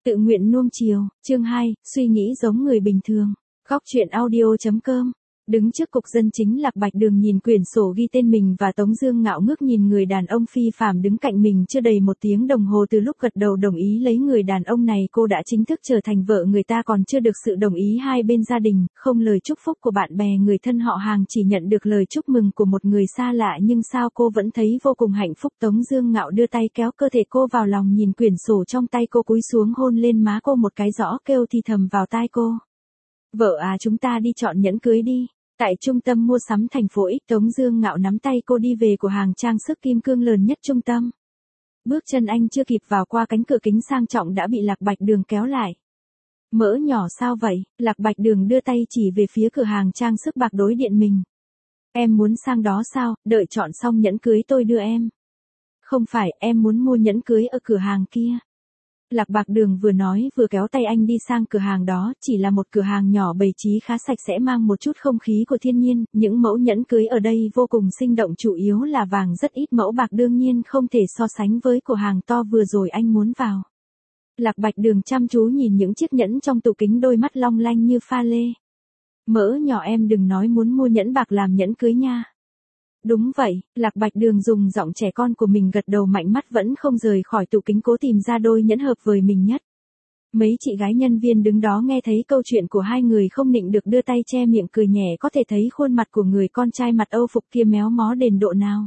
Tự nguyện nuông chiều, chương 2, suy nghĩ giống người bình thường. Góc truyện audio.com. Đứng trước cục dân chính Lạc Bạch Đường nhìn quyển sổ ghi tên mình và Tống Dương ngạo ngước nhìn người đàn ông phi phàm đứng cạnh mình chưa đầy 1 tiếng đồng hồ từ lúc gật đầu đồng ý lấy người đàn ông này cô đã chính thức trở thành vợ người ta còn chưa được sự đồng ý hai bên gia đình, không lời chúc phúc của bạn bè người thân họ hàng chỉ nhận được lời chúc mừng của một người xa lạ nhưng sao cô vẫn thấy vô cùng hạnh phúc. Tống Dương ngạo đưa tay kéo cơ thể cô vào lòng nhìn quyển sổ trong tay cô cúi xuống hôn lên má cô một cái rõ kêu thì thầm vào tai cô. Vợ à chúng ta đi chọn nhẫn cưới đi. Tại trung tâm mua sắm thành phố X Tống Dương ngạo nắm tay cô đi về của hàng trang sức kim cương lớn nhất trung tâm. Bước chân anh chưa kịp vào qua cánh cửa kính sang trọng đã bị Lạc Bạch Đường kéo lại. Mỡ nhỏ sao vậy? Lạc Bạch Đường đưa tay chỉ về phía cửa hàng trang sức bạc đối diện mình. Em muốn sang đó sao? Đợi chọn xong nhẫn cưới tôi đưa em. Không phải, em muốn mua nhẫn cưới ở cửa hàng kia. Lạc Bạch Đường vừa nói vừa kéo tay anh đi sang cửa hàng đó, chỉ là một cửa hàng nhỏ bày trí khá sạch sẽ mang một chút không khí của thiên nhiên, những mẫu nhẫn cưới ở đây vô cùng sinh động chủ yếu là vàng rất ít mẫu bạc đương nhiên không thể so sánh với cửa hàng to vừa rồi anh muốn vào. Lạc Bạch Đường chăm chú nhìn những chiếc nhẫn trong tủ kính đôi mắt long lanh như pha lê. Mỡ nhỏ em đừng nói muốn mua nhẫn bạc làm nhẫn cưới nha. Đúng vậy, Lạc Bạch Đường dùng giọng trẻ con của mình gật đầu mạnh mắt vẫn không rời khỏi tủ kính cố tìm ra đôi nhẫn hợp với mình nhất. Mấy chị gái nhân viên đứng đó nghe thấy câu chuyện của hai người không nịnh được đưa tay che miệng cười nhẹ có thể thấy khuôn mặt của người con trai mặt Âu phục kia méo mó đến độ nào.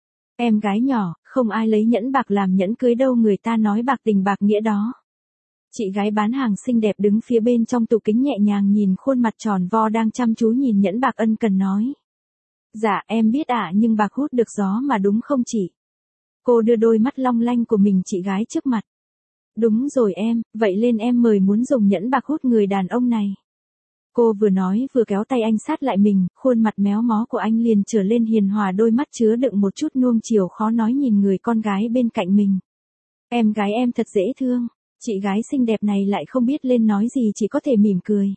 Em gái nhỏ, không ai lấy nhẫn bạc làm nhẫn cưới đâu người ta nói bạc tình bạc nghĩa đó. Chị gái bán hàng xinh đẹp đứng phía bên trong tủ kính nhẹ nhàng nhìn khuôn mặt tròn vo đang chăm chú nhìn nhẫn bạc ân cần nói. Dạ em biết ạ nhưng bạc hút được gió mà đúng không chị? Cô đưa đôi mắt long lanh của mình chị gái trước mặt. Đúng rồi em, vậy lên em mời muốn dùng nhẫn bạc hút người đàn ông này. Cô vừa nói vừa kéo tay anh sát lại mình, khuôn mặt méo mó của anh liền trở lên hiền hòa đôi mắt chứa đựng một chút nuông chiều khó nói nhìn người con gái bên cạnh mình. Em gái em thật dễ thương, chị gái xinh đẹp này lại không biết lên nói gì chỉ có thể mỉm cười.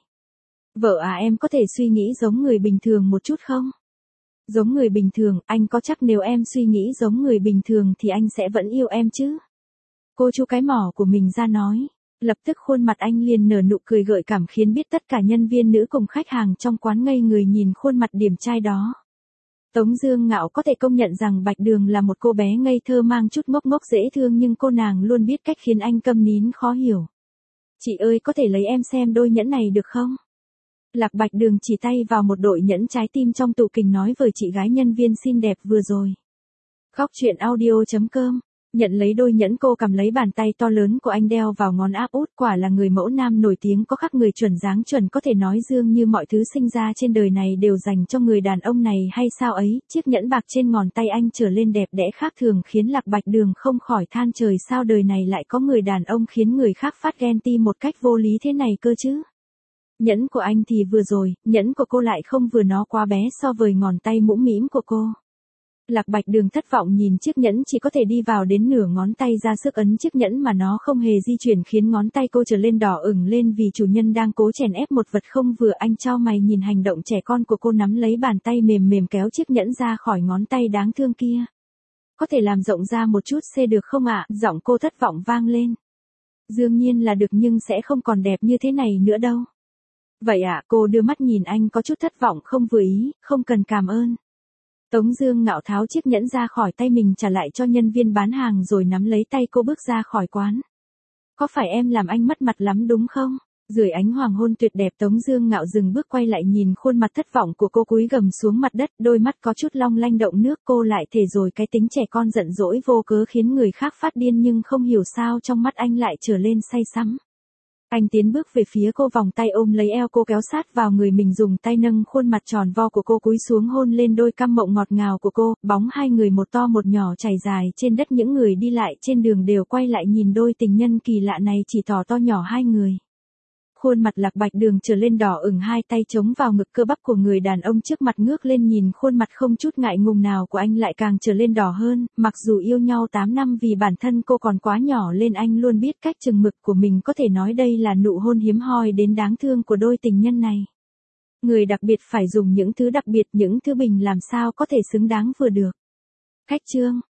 Vợ à em có thể suy nghĩ giống người bình thường một chút không? Giống người bình thường, anh có chắc nếu em suy nghĩ giống người bình thường thì anh sẽ vẫn yêu em chứ? Cô chu cái mỏ của mình ra nói. Lập tức khuôn mặt anh liền nở nụ cười gợi cảm khiến biết tất cả nhân viên nữ cùng khách hàng trong quán ngây người nhìn khuôn mặt điển trai đó. Tống Dương ngạo có thể công nhận rằng Bạch Đường là một cô bé ngây thơ mang chút ngốc ngốc dễ thương nhưng cô nàng luôn biết cách khiến anh câm nín khó hiểu. Chị ơi có thể lấy em xem đôi nhẫn này được không? Lạc Bạch Đường chỉ tay vào một đội nhẫn trái tim trong tủ kính nói với chị gái nhân viên xinh đẹp vừa rồi. Góc truyện audio.com. Nhận lấy đôi nhẫn cô cầm lấy bàn tay to lớn của anh đeo vào ngón áp út quả là người mẫu nam nổi tiếng có khắc người chuẩn dáng chuẩn có thể nói dường như mọi thứ sinh ra trên đời này đều dành cho người đàn ông này hay sao ấy, chiếc nhẫn bạc trên ngón tay anh trở lên đẹp đẽ khác thường khiến Lạc Bạch Đường không khỏi than trời sao đời này lại có người đàn ông khiến người khác phát ghen ti một cách vô lý thế này cơ chứ. Nhẫn của anh thì vừa rồi, nhẫn của cô lại không vừa nó quá bé so với ngón tay mũm mĩm của cô. Lạc Bạch Đường thất vọng nhìn chiếc nhẫn chỉ có thể đi vào đến nửa ngón tay ra sức ấn chiếc nhẫn mà nó không hề di chuyển khiến ngón tay cô trở lên đỏ ửng lên vì chủ nhân đang cố chèn ép một vật không vừa anh chau mày nhìn hành động trẻ con của cô nắm lấy bàn tay mềm mềm kéo chiếc nhẫn ra khỏi ngón tay đáng thương kia. Có thể làm rộng ra một chút xê được không ạ? Giọng cô thất vọng vang lên. Đương nhiên là được nhưng sẽ không còn đẹp như thế này nữa đâu. Vậy ạ, cô đưa mắt nhìn anh có chút thất vọng không vừa ý, không cần cảm ơn. Tống Dương ngạo tháo chiếc nhẫn ra khỏi tay mình trả lại cho nhân viên bán hàng rồi nắm lấy tay cô bước ra khỏi quán. Có phải em làm anh mất mặt lắm đúng không? Dưới ánh hoàng hôn tuyệt đẹp Tống Dương ngạo dừng bước quay lại nhìn khuôn mặt thất vọng của cô cúi gằm xuống mặt đất đôi mắt có chút long lanh động nước cô lại thể rồi cái tính trẻ con giận dỗi vô cớ khiến người khác phát điên nhưng không hiểu sao trong mắt anh lại trở lên say sắm. Anh tiến bước về phía cô vòng tay ôm lấy eo cô kéo sát vào người mình dùng tay nâng khuôn mặt tròn vo của cô cúi xuống hôn lên đôi căm mộng ngọt ngào của cô, bóng hai người một to một nhỏ chảy dài trên đất những người đi lại trên đường đều quay lại nhìn đôi tình nhân kỳ lạ này chỉ tỏ to nhỏ hai người. Khuôn mặt Lạc Bạch Đường trở lên đỏ ửng hai tay chống vào ngực cơ bắp của người đàn ông trước mặt ngước lên nhìn khuôn mặt không chút ngại ngùng nào của anh lại càng trở lên đỏ hơn, mặc dù yêu nhau 8 năm vì bản thân cô còn quá nhỏ lên anh luôn biết cách chừng mực của mình có thể nói đây là nụ hôn hiếm hoi đến đáng thương của đôi tình nhân này. Người đặc biệt phải dùng những thứ đặc biệt những thứ bình làm sao có thể xứng đáng vừa được. Khách trương,